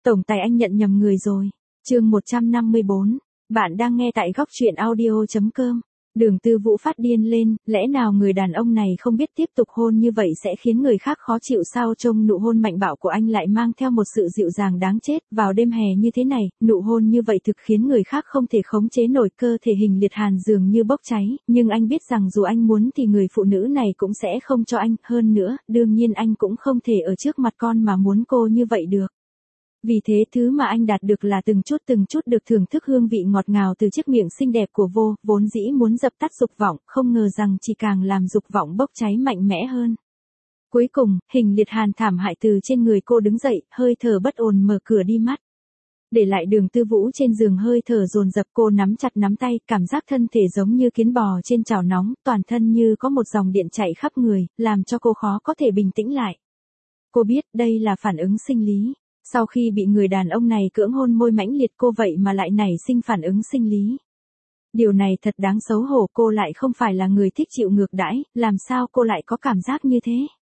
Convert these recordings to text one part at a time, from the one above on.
Tổng tài anh nhận nhầm người rồi. Chương 154. Bạn đang nghe tại góc truyện audio.com. Đường Tư Vũ phát điên lên, lẽ nào người đàn ông này không biết tiếp tục hôn như vậy sẽ khiến người khác khó chịu sao? Trông nụ hôn mạnh bạo của anh lại mang theo một sự dịu dàng đáng chết. Vào đêm hè như thế này, nụ hôn như vậy thực khiến người khác không thể khống chế nổi, cơ thể Hình Liệt Hàn dường như bốc cháy. Nhưng anh biết rằng dù anh muốn thì người phụ nữ này cũng sẽ không cho anh. Hơn nữa, đương nhiên anh cũng không thể ở trước mặt con mà muốn cô như vậy được. Vì thế thứ mà anh đạt được là từng chút được thưởng thức hương vị ngọt ngào từ chiếc miệng xinh đẹp của vô, vốn dĩ muốn dập tắt dục vọng, không ngờ rằng chỉ càng làm dục vọng bốc cháy mạnh mẽ hơn. Cuối cùng, Hình Liệt Hàn thảm hại từ trên người cô đứng dậy, hơi thở bất ổn mở cửa đi mắt. Để lại Đường Tư Vũ trên giường hơi thở dồn dập, cô nắm chặt nắm tay, cảm giác thân thể giống như kiến bò trên chảo nóng, toàn thân như có một dòng điện chạy khắp người, làm cho cô khó có thể bình tĩnh lại. Cô biết đây là phản ứng sinh lý. Sau khi bị người đàn ông này cưỡng hôn môi mãnh liệt cô vậy mà lại nảy sinh phản ứng sinh lý. Điều này thật đáng xấu hổ, cô lại không phải là người thích chịu ngược đãi, làm sao cô lại có cảm giác như thế?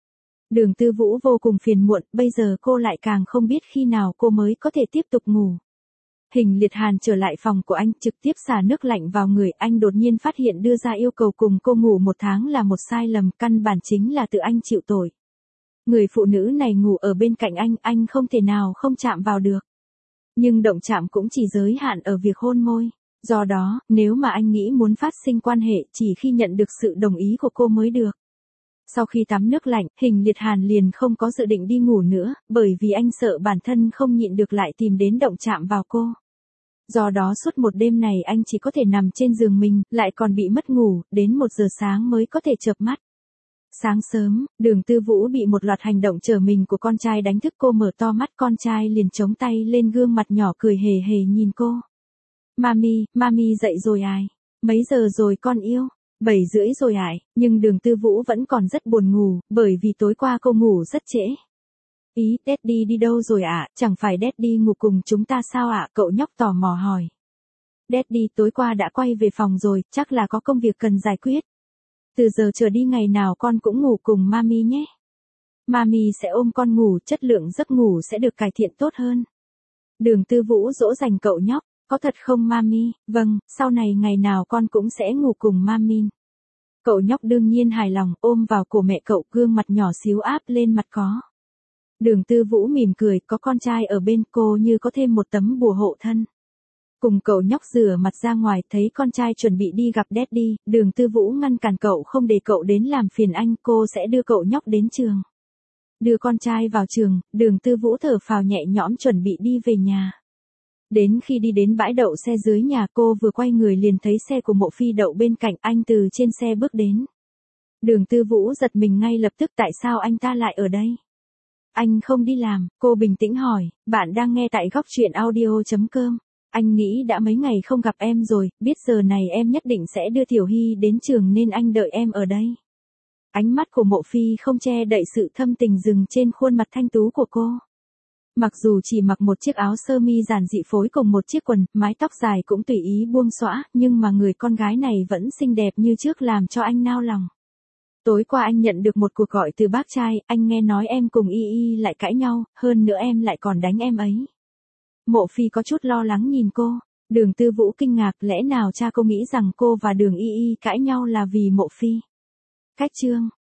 Đường Tư Vũ vô cùng phiền muộn, bây giờ cô lại càng không biết khi nào cô mới có thể tiếp tục ngủ. Hình Liệt Hàn trở lại phòng của anh, trực tiếp xả nước lạnh vào người, anh đột nhiên phát hiện đưa ra yêu cầu cùng cô ngủ 1 tháng là một sai lầm, căn bản chính là tự anh chịu tội. Người phụ nữ này ngủ ở bên cạnh anh không thể nào không chạm vào được. Nhưng động chạm cũng chỉ giới hạn ở việc hôn môi. Do đó, nếu mà anh nghĩ muốn phát sinh quan hệ chỉ khi nhận được sự đồng ý của cô mới được. Sau khi tắm nước lạnh, Hình Liệt Hàn liền không có dự định đi ngủ nữa, bởi vì anh sợ bản thân không nhịn được lại tìm đến động chạm vào cô. Do đó suốt một đêm này anh chỉ có thể nằm trên giường mình, lại còn bị mất ngủ, đến 1 giờ sáng mới có thể chợp mắt. Sáng sớm, Đường Tư Vũ bị một loạt hành động trở mình của con trai đánh thức, cô mở to mắt, con trai liền chống tay lên gương mặt nhỏ cười hề hề nhìn cô. Mami dậy rồi ai? Mấy giờ rồi con yêu? 7 rưỡi rồi ải, nhưng Đường Tư Vũ vẫn còn rất buồn ngủ, bởi vì tối qua cô ngủ rất trễ. Ý, Daddy đi đâu rồi ạ? Chẳng phải Daddy ngủ cùng chúng ta sao ạ? Cậu nhóc tò mò hỏi. Daddy tối qua đã quay về phòng rồi, chắc là có công việc cần giải quyết. Từ giờ trở đi ngày nào con cũng ngủ cùng Mami nhé. Mami sẽ ôm con ngủ, chất lượng giấc ngủ sẽ được cải thiện tốt hơn. Đường Tư Vũ dỗ dành cậu nhóc, có thật không Mami? Vâng, sau này ngày nào con cũng sẽ ngủ cùng Mami. Cậu nhóc đương nhiên hài lòng, ôm vào cổ mẹ cậu, gương mặt nhỏ xíu áp lên mặt có. Đường Tư Vũ mỉm cười, có con trai ở bên cô như có thêm một tấm bùa hộ thân. Cùng cậu nhóc rửa mặt ra ngoài, thấy con trai chuẩn bị đi gặp Daddy, Đường Tư Vũ ngăn cản cậu không để cậu đến làm phiền anh, cô sẽ đưa cậu nhóc đến trường. Đưa con trai vào trường, Đường Tư Vũ thở phào nhẹ nhõm chuẩn bị đi về nhà. Đến khi đi đến bãi đậu xe dưới nhà, cô vừa quay người liền thấy xe của Mộ Phi đậu bên cạnh, anh từ trên xe bước đến. Đường Tư Vũ giật mình ngay lập tức, tại sao anh ta lại ở đây? Anh không đi làm, cô bình tĩnh hỏi, bạn đang nghe tại góc truyện audio.com. Anh nghĩ đã mấy ngày không gặp em rồi, biết giờ này em nhất định sẽ đưa Tiểu Hy đến trường nên anh đợi em ở đây. Ánh mắt của Mộ Phi không che đậy sự thâm tình dừng trên khuôn mặt thanh tú của cô. Mặc dù chỉ mặc một chiếc áo sơ mi giản dị phối cùng một chiếc quần, mái tóc dài cũng tùy ý buông xõa, nhưng mà người con gái này vẫn xinh đẹp như trước làm cho anh nao lòng. Tối qua anh nhận được một cuộc gọi từ bác trai, anh nghe nói em cùng Y lại cãi nhau, hơn nữa em lại còn đánh em ấy. Mộ Phi có chút lo lắng nhìn cô. Đường Tư Vũ kinh ngạc, lẽ nào cha cô nghĩ rằng cô và Đường Y cãi nhau là vì Mộ Phi? Cách chương